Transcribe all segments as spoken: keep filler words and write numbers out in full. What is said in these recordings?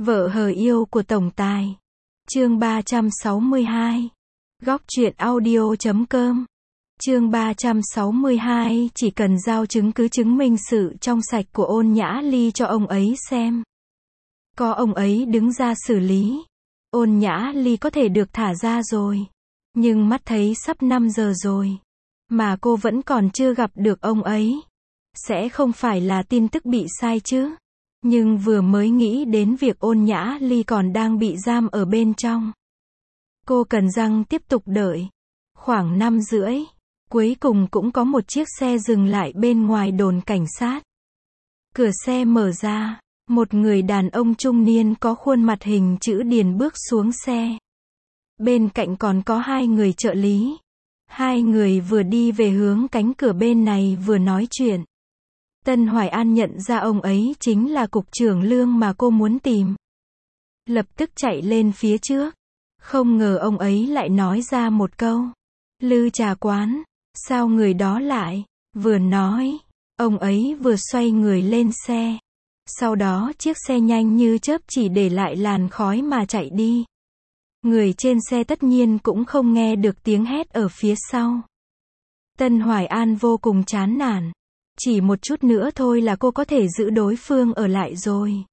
Vợ hờ yêu của tổng tài. Chương ba trăm sáu mươi hai. Góc truyện audio chấm com. Chương ba trăm sáu mươi hai, chỉ cần giao chứng cứ chứng minh sự trong sạch của Ôn Nhã Ly cho ông ấy xem. Có ông ấy đứng ra xử lý, Ôn Nhã Ly có thể được thả ra rồi. Nhưng mắt thấy sắp năm giờ rồi, mà cô vẫn còn chưa gặp được ông ấy. Sẽ không phải là tin tức bị sai chứ? Nhưng vừa mới nghĩ đến việc Ôn Nhã Ly còn đang bị giam ở bên trong, cô cần răng tiếp tục đợi. Khoảng năm rưỡi, cuối cùng cũng có một chiếc xe dừng lại bên ngoài đồn cảnh sát. Cửa xe mở ra, một người đàn ông trung niên có khuôn mặt hình chữ điền bước xuống xe. Bên cạnh còn có hai người trợ lý. Hai người vừa đi về hướng cánh cửa bên này vừa nói chuyện. Tân Hoài An nhận ra ông ấy chính là cục trưởng Lương mà cô muốn tìm. Lập tức chạy lên phía trước. Không ngờ ông ấy lại nói ra một câu. Lư trà quán, sao người đó lại? Vừa nói, ông ấy vừa xoay người lên xe. Sau đó chiếc xe nhanh như chớp chỉ để lại làn khói mà chạy đi. Người trên xe tất nhiên cũng không nghe được tiếng hét ở phía sau. Tân Hoài An vô cùng chán nản. Chỉ một chút nữa thôi là cô có thể giữ đối phương ở lại rồi.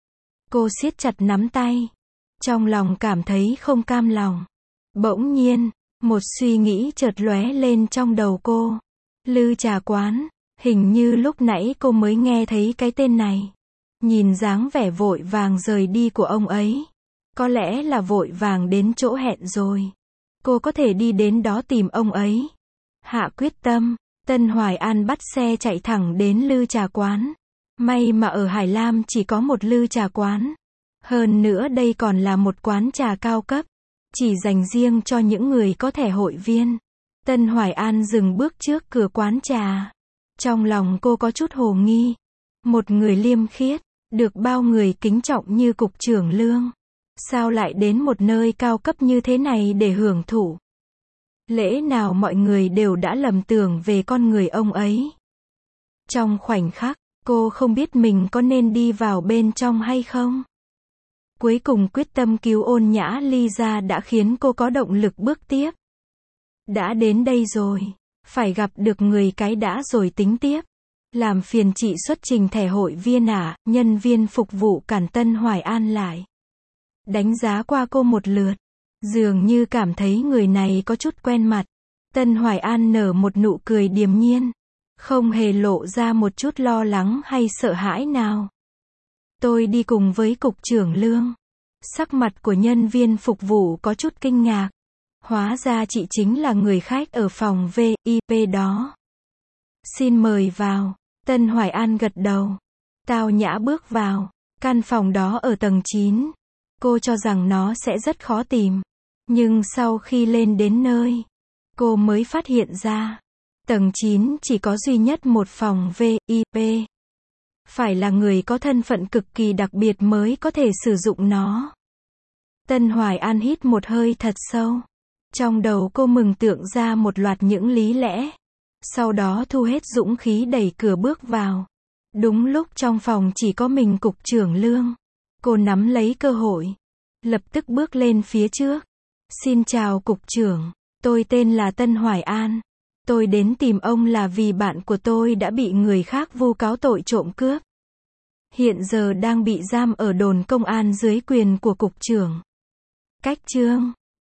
Cô siết chặt nắm tay. Trong lòng cảm thấy không cam lòng. Bỗng nhiên, một suy nghĩ chợt lóe lên trong đầu cô. Lư trà quán, hình như lúc nãy cô mới nghe thấy cái tên này. Nhìn dáng vẻ vội vàng rời đi của ông ấy. Có lẽ là vội vàng đến chỗ hẹn rồi. Cô có thể đi đến đó tìm ông ấy. Hạ quyết tâm, Tân Hoài An bắt xe chạy thẳng đến Lư trà quán. May mà ở Hải Lam chỉ có một Lư trà quán. Hơn nữa đây còn là một quán trà cao cấp, chỉ dành riêng cho những người có thẻ hội viên. Tân Hoài An dừng bước trước cửa quán trà. Trong lòng cô có chút hồ nghi. Một người liêm khiết, được bao người kính trọng như cục trưởng Lương, sao lại đến một nơi cao cấp như thế này để hưởng thụ? Lẽ nào mọi người đều đã lầm tưởng về con người ông ấy? Trong khoảnh khắc, cô không biết mình có nên đi vào bên trong hay không. Cuối cùng quyết tâm cứu Ôn Nhã Ly ra đã khiến cô có động lực bước tiếp. Đã đến đây rồi, phải gặp được người cái đã rồi tính tiếp. Làm phiền chị xuất trình thẻ hội viên à? Nhân viên phục vụ cản Tân Hoài An lại. Đánh giá qua cô một lượt, dường như cảm thấy người này có chút quen mặt. Tân Hoài An nở một nụ cười điềm nhiên, không hề lộ ra một chút lo lắng hay sợ hãi nào. Tôi đi cùng với cục trưởng Lương. Sắc mặt của nhân viên phục vụ có chút kinh ngạc. Hóa ra chị chính là người khách ở phòng vê i pê đó. Xin mời vào. Tân Hoài An gật đầu. Tao nhã bước vào. Căn phòng đó ở tầng chín. Cô cho rằng nó sẽ rất khó tìm. Nhưng sau khi lên đến nơi, cô mới phát hiện ra. Tầng chín chỉ có duy nhất một phòng vê i pê. Phải là người có thân phận cực kỳ đặc biệt mới có thể sử dụng nó. Tân Hoài An hít một hơi thật sâu. Trong đầu cô mường tượng ra một loạt những lý lẽ. Sau đó thu hết dũng khí đẩy cửa bước vào. Đúng lúc trong phòng chỉ có mình cục trưởng Lương. Cô nắm lấy cơ hội. Lập tức bước lên phía trước. Xin chào cục trưởng. Tôi tên là Tân Hoài An. Tôi đến tìm ông là vì bạn của tôi đã bị người khác vu cáo tội trộm cướp. Hiện giờ đang bị giam ở đồn công an dưới quyền của cục trưởng. Cách chương